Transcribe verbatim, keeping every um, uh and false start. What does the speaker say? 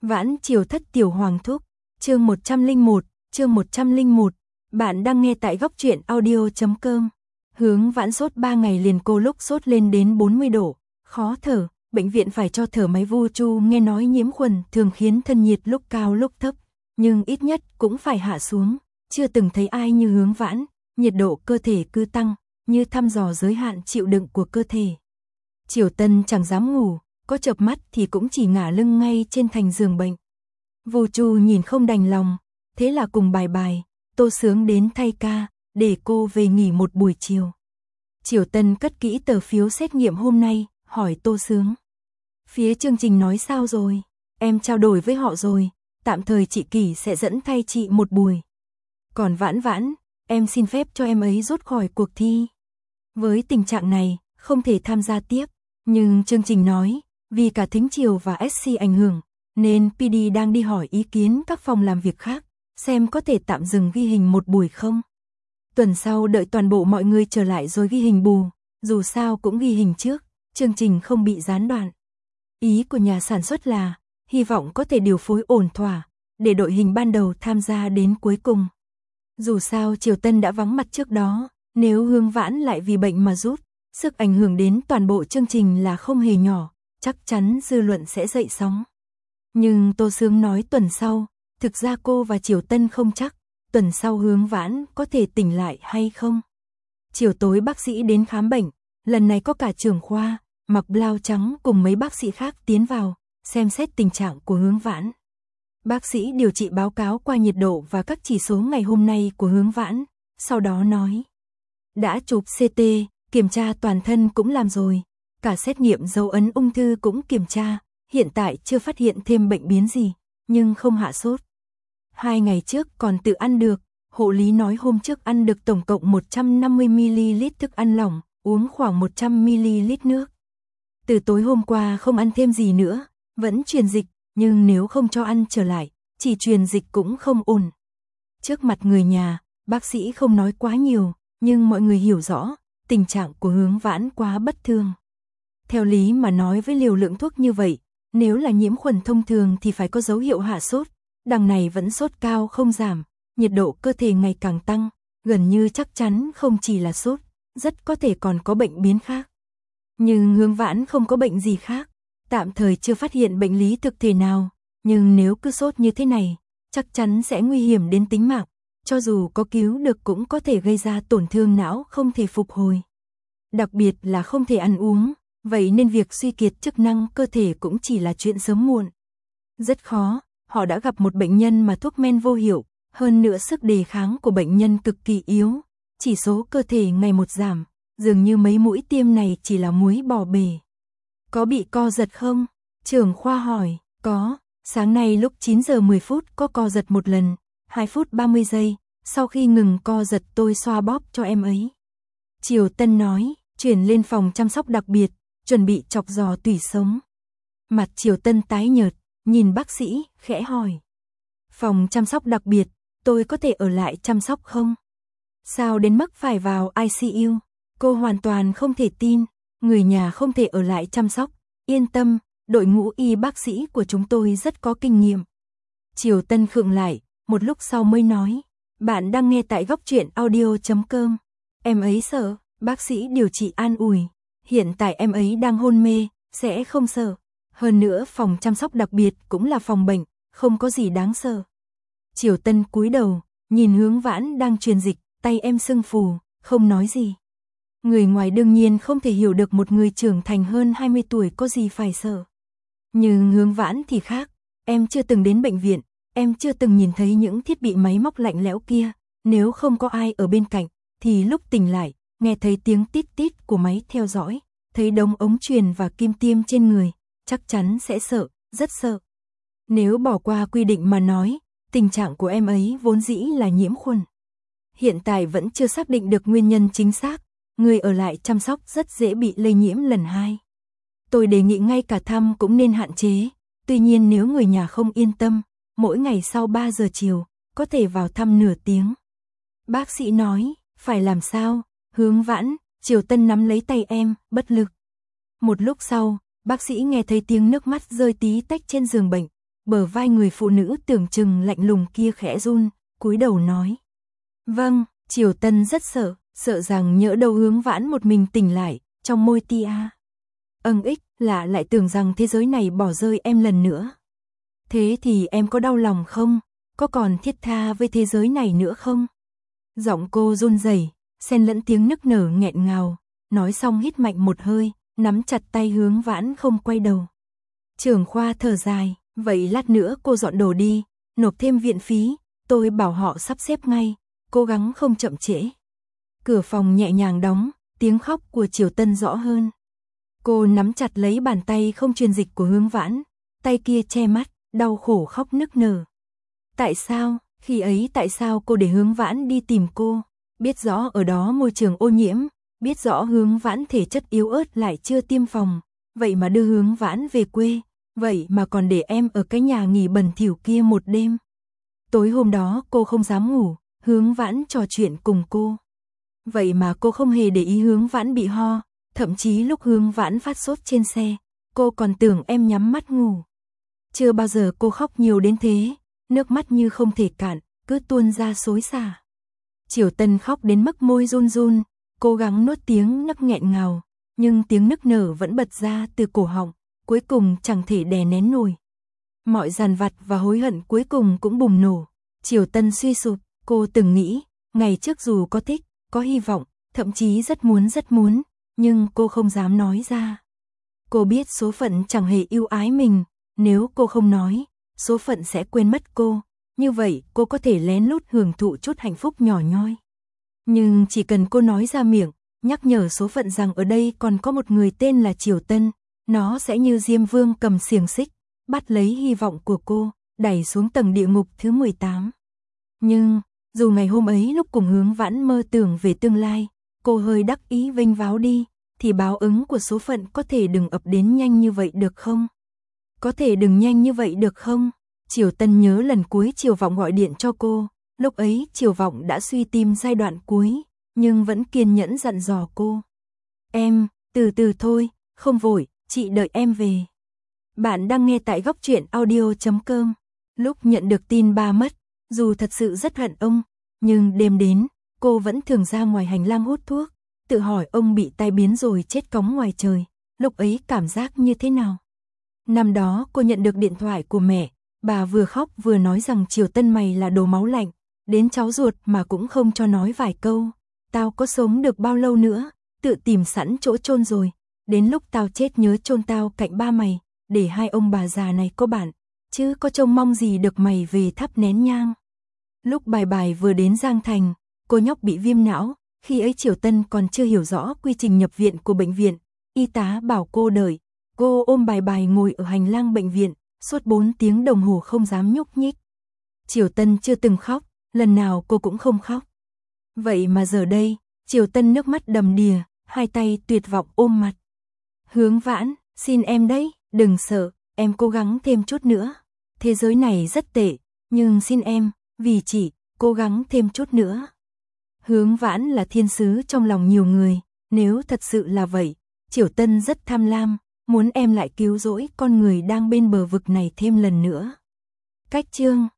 Vãn Triều Thất Tiểu Hoàng Thúc, chương một trăm lẻ một, chương một trăm lẻ một. Bạn đang nghe tại góc truyện audio chấm com. Hướng Vãn sốt ba ngày liền, cô lúc sốt lên đến bốn mươi độ, khó thở, bệnh viện phải cho thở máy vu chu, nghe nói nhiễm khuẩn thường khiến thân nhiệt lúc cao lúc thấp, nhưng ít nhất cũng phải hạ xuống, chưa từng thấy ai như Hướng Vãn, nhiệt độ cơ thể cứ tăng, như thăm dò giới hạn chịu đựng của cơ thể. Triều Tân chẳng dám ngủ, có chợp mắt thì cũng chỉ ngả lưng ngay trên thành giường bệnh. Vu Chu nhìn không đành lòng, thế là cùng bài bài, Tô Sướng đến thay ca, để cô về nghỉ một buổi chiều. Triều Tân cất kỹ tờ phiếu xét nghiệm hôm nay, hỏi Tô Sướng. Phía chương trình nói sao rồi? Em trao đổi với họ rồi, tạm thời chị Kỳ sẽ dẫn thay chị một buổi. Còn Vãn Vãn, em xin phép cho em ấy rút khỏi cuộc thi. Với tình trạng này, không thể tham gia tiếp, nhưng chương trình nói, vì cả thính triều và ét xê ảnh hưởng, nên pê đê đang đi hỏi ý kiến các phòng làm việc khác, xem có thể tạm dừng ghi hình một buổi không. Tuần sau đợi toàn bộ mọi người trở lại rồi ghi hình bù, dù sao cũng ghi hình trước, chương trình không bị gián đoạn. Ý của nhà sản xuất là, hy vọng có thể điều phối ổn thỏa, để đội hình ban đầu tham gia đến cuối cùng. Dù sao Triều Tân đã vắng mặt trước đó, nếu Hướng Vãn lại vì bệnh mà rút, sức ảnh hưởng đến toàn bộ chương trình là không hề nhỏ, chắc chắn dư luận sẽ dậy sóng. Nhưng Tô Sướng nói tuần sau, thực ra cô và Triều Tân không chắc, tuần sau Hướng Vãn có thể tỉnh lại hay không. Chiều tối bác sĩ đến khám bệnh, lần này có cả trưởng khoa, mặc blau trắng cùng mấy bác sĩ khác tiến vào, xem xét tình trạng của Hướng Vãn. Bác sĩ điều trị báo cáo qua nhiệt độ và các chỉ số ngày hôm nay của Hướng Vãn, sau đó nói. Đã chụp xê tê, kiểm tra toàn thân cũng làm rồi, cả xét nghiệm dấu ấn ung thư cũng kiểm tra, hiện tại chưa phát hiện thêm bệnh biến gì, nhưng không hạ sốt. Hai ngày trước còn tự ăn được, hộ lý nói hôm trước ăn được tổng cộng một trăm năm mươi mi li lít thức ăn lỏng, uống khoảng một trăm mi li lít nước. Từ tối hôm qua không ăn thêm gì nữa, vẫn truyền dịch, nhưng nếu không cho ăn trở lại, chỉ truyền dịch cũng không ổn. Trước mặt người nhà, bác sĩ không nói quá nhiều, nhưng mọi người hiểu rõ, tình trạng của Hướng Vãn quá bất thường. Theo lý mà nói với liều lượng thuốc như vậy, nếu là nhiễm khuẩn thông thường thì phải có dấu hiệu hạ sốt, đằng này vẫn sốt cao không giảm, nhiệt độ cơ thể ngày càng tăng, gần như chắc chắn không chỉ là sốt, rất có thể còn có bệnh biến khác. Nhưng Hướng Vãn không có bệnh gì khác, tạm thời chưa phát hiện bệnh lý thực thể nào, nhưng nếu cứ sốt như thế này, chắc chắn sẽ nguy hiểm đến tính mạng, cho dù có cứu được cũng có thể gây ra tổn thương não không thể phục hồi. Đặc biệt là không thể ăn uống, vậy nên việc suy kiệt chức năng cơ thể cũng chỉ là chuyện sớm muộn. Rất khó, họ đã gặp một bệnh nhân mà thuốc men vô hiệu, hơn nữa sức đề kháng của bệnh nhân cực kỳ yếu, chỉ số cơ thể ngày một giảm, dường như mấy mũi tiêm này chỉ là muối bỏ bể. Có bị co giật không? Trưởng khoa hỏi, có, sáng nay lúc chín giờ mười phút có co giật một lần, hai phút ba mươi giây, sau khi ngừng co giật tôi xoa bóp cho em ấy. Triều Tân nói, chuyển lên phòng chăm sóc đặc biệt, chuẩn bị chọc giò tủy sống. Mặt Triều Tân tái nhợt, nhìn bác sĩ, khẽ hỏi. Phòng chăm sóc đặc biệt, tôi có thể ở lại chăm sóc không? Sao đến mức phải vào i xê u? Cô hoàn toàn không thể tin, người nhà không thể ở lại chăm sóc, yên tâm, đội ngũ y bác sĩ của chúng tôi rất có kinh nghiệm. Triều Tân khựng lại, một lúc sau mới nói, bạn đang nghe tại góc truyện audio chấm com. Em ấy sợ, bác sĩ điều trị an ủi, hiện tại em ấy đang hôn mê, sẽ không sợ. Hơn nữa phòng chăm sóc đặc biệt cũng là phòng bệnh, không có gì đáng sợ. Triều Tân cúi đầu, nhìn Hướng Vãn đang truyền dịch, tay em sưng phù, không nói gì. Người ngoài đương nhiên không thể hiểu được một người trưởng thành hơn hai mươi tuổi có gì phải sợ. Nhưng Hướng Vãn thì khác, em chưa từng đến bệnh viện, em chưa từng nhìn thấy những thiết bị máy móc lạnh lẽo kia, nếu không có ai ở bên cạnh, thì lúc tỉnh lại, nghe thấy tiếng tít tít của máy theo dõi, thấy đống ống truyền và kim tiêm trên người, chắc chắn sẽ sợ, rất sợ. Nếu bỏ qua quy định mà nói, tình trạng của em ấy vốn dĩ là nhiễm khuẩn. Hiện tại vẫn chưa xác định được nguyên nhân chính xác, người ở lại chăm sóc rất dễ bị lây nhiễm lần hai. Tôi đề nghị ngay cả thăm cũng nên hạn chế, tuy nhiên nếu người nhà không yên tâm, mỗi ngày sau ba giờ chiều, có thể vào thăm nửa tiếng. Bác sĩ nói, phải làm sao? Hướng Vãn, Triều Tân nắm lấy tay em, bất lực. Một lúc sau, bác sĩ nghe thấy tiếng nước mắt rơi tí tách trên giường bệnh, bờ vai người phụ nữ tưởng chừng lạnh lùng kia khẽ run, cúi đầu nói. Vâng, Triều Tân rất sợ, sợ rằng nhỡ đâu Hướng Vãn một mình tỉnh lại, trong môi tia. Âng ích, lạ lại tưởng rằng thế giới này bỏ rơi em lần nữa. Thế thì em có đau lòng không? Có còn thiết tha với thế giới này nữa không? Giọng cô run rẩy, xen lẫn tiếng nức nở nghẹn ngào, nói xong hít mạnh một hơi, nắm chặt tay Hướng Vãn không quay đầu. Trưởng khoa thở dài, vậy lát nữa cô dọn đồ đi, nộp thêm viện phí, tôi bảo họ sắp xếp ngay, cố gắng không chậm trễ. Cửa phòng nhẹ nhàng đóng, tiếng khóc của Triều Tân rõ hơn. Cô nắm chặt lấy bàn tay không truyền dịch của Hướng Vãn, tay kia che mắt, đau khổ khóc nức nở. Tại sao, khi ấy tại sao cô để Hướng Vãn đi tìm cô, biết rõ ở đó môi trường ô nhiễm, biết rõ Hướng Vãn thể chất yếu ớt lại chưa tiêm phòng, vậy mà đưa Hướng Vãn về quê, vậy mà còn để em ở cái nhà nghỉ bẩn thỉu kia một đêm. Tối hôm đó cô không dám ngủ, Hướng Vãn trò chuyện cùng cô. Vậy mà cô không hề để ý Hướng Vãn bị ho, thậm chí lúc Hướng Vãn phát sốt trên xe, cô còn tưởng em nhắm mắt ngủ. Chưa bao giờ cô khóc nhiều đến thế, nước mắt như không thể cạn, cứ tuôn ra xối xả. Triều Tân khóc đến mức môi run run, cố gắng nuốt tiếng nấc nghẹn ngào, nhưng tiếng nức nở vẫn bật ra từ cổ họng, cuối cùng chẳng thể đè nén nổi. Mọi dằn vặt và hối hận cuối cùng cũng bùng nổ. Triều Tân suy sụp, cô từng nghĩ, ngày trước dù có thích, có hy vọng, thậm chí rất muốn rất muốn, nhưng cô không dám nói ra. Cô biết số phận chẳng hề yêu ái mình, nếu cô không nói, số phận sẽ quên mất cô, như vậy cô có thể lén lút hưởng thụ chút hạnh phúc nhỏ nhoi. Nhưng chỉ cần cô nói ra miệng, nhắc nhở số phận rằng ở đây còn có một người tên là Triều Tân, nó sẽ như Diêm Vương cầm xiềng xích, bắt lấy hy vọng của cô, đẩy xuống tầng địa ngục thứ mười tám. Nhưng, dù ngày hôm ấy lúc cùng Hướng Vãn mơ tưởng về tương lai, cô hơi đắc ý vênh váo đi, thì báo ứng của số phận có thể đừng ập đến nhanh như vậy được không? Có thể đừng nhanh như vậy được không? Triều Tân nhớ lần cuối Triều Vọng gọi điện cho cô, lúc ấy Triều Vọng đã suy tim giai đoạn cuối, nhưng vẫn kiên nhẫn dặn dò cô. Em, từ từ thôi, không vội, chị đợi em về. Bạn đang nghe tại góc truyện audio chấm com. Lúc nhận được tin ba mất, dù thật sự rất hận ông, nhưng đêm đến, cô vẫn thường ra ngoài hành lang hút thuốc, tự hỏi ông bị tai biến rồi chết cóng ngoài trời, lúc ấy cảm giác như thế nào. Năm đó cô nhận được điện thoại của mẹ, bà vừa khóc vừa nói rằng Triều Tân mày là đồ máu lạnh, đến cháu ruột mà cũng không cho nói vài câu, tao có sống được bao lâu nữa, tự tìm sẵn chỗ chôn rồi, đến lúc tao chết nhớ chôn tao cạnh ba mày, để hai ông bà già này có bạn, chứ có trông mong gì được mày về thắp nén nhang. Lúc bài bài vừa đến Giang Thành, cô nhóc bị viêm não, khi ấy Triều Tân còn chưa hiểu rõ quy trình nhập viện của bệnh viện, y tá bảo cô đợi, cô ôm bài bài ngồi ở hành lang bệnh viện, suốt bốn tiếng đồng hồ không dám nhúc nhích. Triều Tân chưa từng khóc, lần nào cô cũng không khóc. Vậy mà giờ đây, Triều Tân nước mắt đầm đìa, hai tay tuyệt vọng ôm mặt. Hướng Vãn, xin em đấy, đừng sợ, em cố gắng thêm chút nữa. Thế giới này rất tệ, nhưng xin em, vì chị, cố gắng thêm chút nữa. Hướng Vãn là thiên sứ trong lòng nhiều người, nếu thật sự là vậy, Triều Tân rất tham lam, muốn em lại cứu rỗi con người đang bên bờ vực này thêm lần nữa. Cách chương